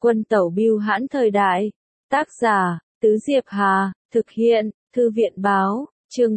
Quân tẩu bưu hãn thời đại. Tác giả, Tứ Diệp Hà, thực hiện, Thư viện báo, chương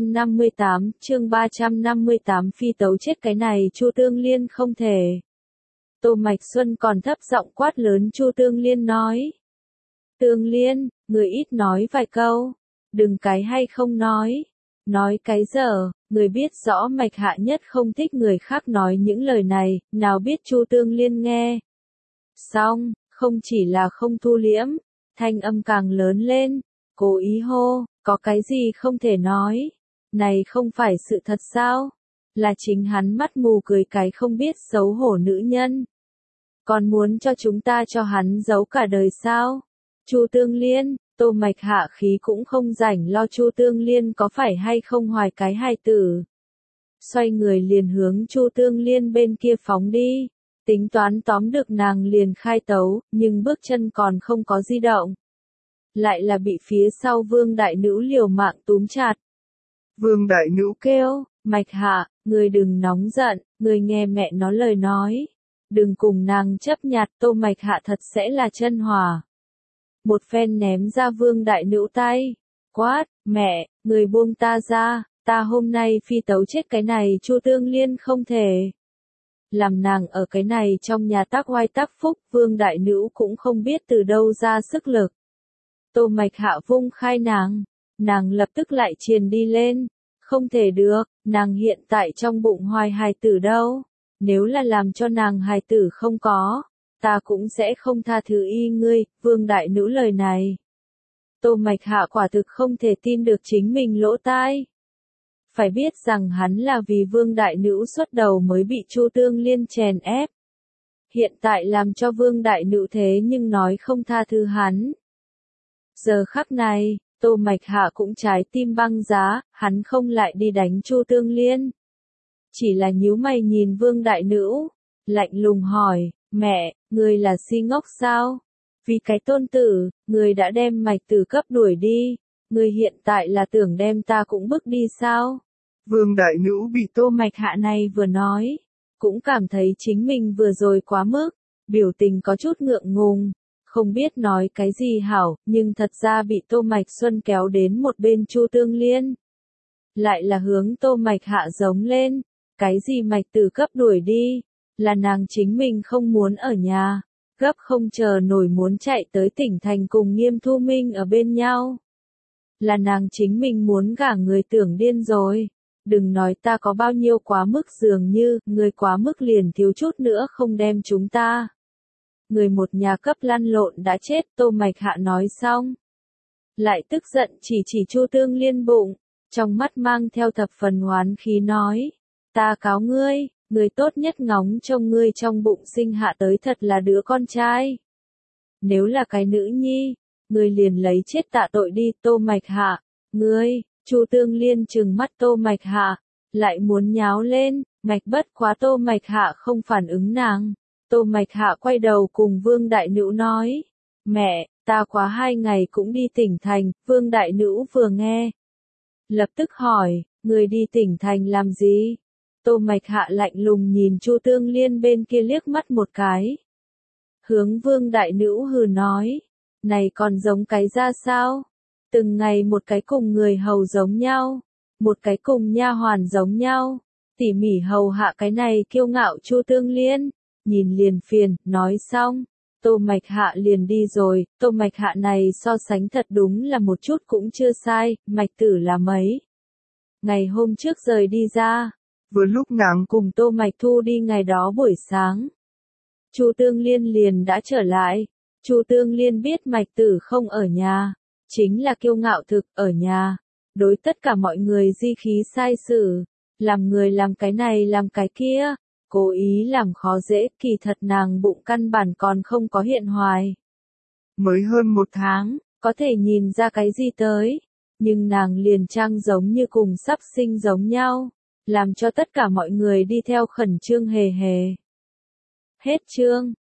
358, phi tấu chết cái này Chu Tương Liên không thể. Tô Mạch Xuân còn thấp giọng quát lớn Chu Tương Liên nói. Tương Liên, người ít nói vài câu, đừng cái hay không nói. Nói cái giờ, người biết rõ Mạch Hạ nhất không thích người khác nói những lời này, nào biết Chu Tương Liên nghe. Xong, không chỉ là không thu liễm, thanh âm càng lớn lên, cố ý hô, có cái gì không thể nói. Này không phải sự thật sao? Là chính hắn mắt mù cười cái không biết xấu hổ nữ nhân. Còn muốn cho chúng ta cho hắn giấu cả đời sao? Chu Tương Liên, Tô Mạch Hạ khí cũng không rảnh lo Chu Tương Liên có phải hay không hoài cái hài tử. Xoay người liền hướng Chu Tương Liên bên kia phóng đi, tính toán tóm được nàng liền khai tấu, nhưng bước chân còn không có di động. Lại là bị phía sau Vương Đại Nữ liều mạng túm chặt. Vương Đại Nữ kêu, Mạch Hạ, người đừng nóng giận, người nghe mẹ nó lời nói. Đừng cùng nàng chấp nhặt, Tô Mạch Hạ thật sẽ là chân hỏa. Một phen ném ra Vương Đại Nữ tay. Quát, mẹ, người buông ta ra, ta hôm nay phi tấu chết cái này Chu Tương Liên không thể. Làm nàng ở cái này trong nhà tác oai tác phúc, Vương Đại Nữ cũng không biết từ đâu ra sức lực. Tô Mạch Hạ vung khai nàng lập tức lại triền đi lên. Không thể được, nàng hiện tại trong bụng hoài hài tử đâu. Nếu là làm cho nàng hài tử không có, ta cũng sẽ không tha thứ y ngươi, Vương Đại Nữ lời này. Tô Mạch Hạ quả thực không thể tin được chính mình lỗ tai. Phải biết rằng hắn là vì Vương Đại Nữ xuất đầu mới bị Chu Tương Liên chèn ép. Hiện tại làm cho Vương Đại Nữ thế nhưng nói không tha thứ hắn. Giờ khắc này, Tô Mạch Hạ cũng trái tim băng giá, hắn không lại đi đánh Chu Tương Liên. Chỉ là nhíu mày nhìn Vương Đại Nữ, lạnh lùng hỏi, mẹ, người là si ngốc sao? Vì cái tôn tử, người đã đem Mạch Tử cấp đuổi đi, người hiện tại là tưởng đem ta cũng bước đi sao? Vương Đại Nữ bị Tô Mạch Hạ này vừa nói, cũng cảm thấy chính mình vừa rồi quá mức, biểu tình có chút ngượng ngùng, không biết nói cái gì hảo, nhưng thật ra bị Tô Mạch Xuân kéo đến một bên Chu Tương Liên. Lại là hướng Tô Mạch Hạ giống lên, cái gì Mạch Tử cấp đuổi đi, là nàng chính mình không muốn ở nhà, gấp không chờ nổi muốn chạy tới tỉnh thành cùng Nghiêm Thu Minh ở bên nhau. Là nàng chính mình muốn gả người tưởng điên rồi. Đừng nói ta có bao nhiêu quá mức dường như, người quá mức liền thiếu chút nữa không đem chúng ta. Người một nhà cấp lăn lộn đã chết, Tô Mạch Hạ nói xong. Lại tức giận chỉ Chu Tương Liên bụng, trong mắt mang theo thập phần oán khí nói. Ta cáo ngươi, người tốt nhất ngóng trông ngươi trong bụng sinh hạ tới thật là đứa con trai. Nếu là cái nữ nhi, ngươi liền lấy chết tạ tội đi, Tô Mạch Hạ, ngươi. Chu Tương Liên trừng mắt Tô Mạch Hạ, lại muốn nháo lên, Mạch bất quá Tô Mạch Hạ không phản ứng nàng. Tô Mạch Hạ quay đầu cùng Vương Đại Nữ nói, mẹ, ta quá 2 ngày cũng đi tỉnh thành, Vương Đại Nữ vừa nghe. Lập tức hỏi, người đi tỉnh thành làm gì? Tô Mạch Hạ lạnh lùng nhìn Chu Tương Liên bên kia liếc mắt một cái. Hướng Vương Đại Nữ hừ nói, này còn giống cái ra sao? Từng ngày một cái cùng người hầu giống nhau, một cái cùng nha hoàn giống nhau, tỉ mỉ hầu hạ cái này kiêu ngạo Chu Tương Liên, nhìn liền phiền, nói xong, Tô Mạch Hạ liền đi rồi, Tô Mạch Hạ này so sánh thật đúng là một chút cũng chưa sai, Mạch Tử là mấy. Ngày hôm trước rời đi ra, vừa lúc nàng cùng Tô Mạch Thu đi ngày đó buổi sáng. Chu Tương Liên liền đã trở lại, Chu Tương Liên biết Mạch Tử không ở nhà. Chính là kiêu ngạo thực, ở nhà, đối tất cả mọi người di khí sai xử, làm người làm cái này làm cái kia, cố ý làm khó dễ, kỳ thật nàng bụng căn bản còn không có hiện hoài. Mới hơn 1 tháng, có thể nhìn ra cái gì tới, nhưng nàng liền trang giống như cùng sắp sinh giống nhau, làm cho tất cả mọi người đi theo khẩn trương hề hề. Hết chương.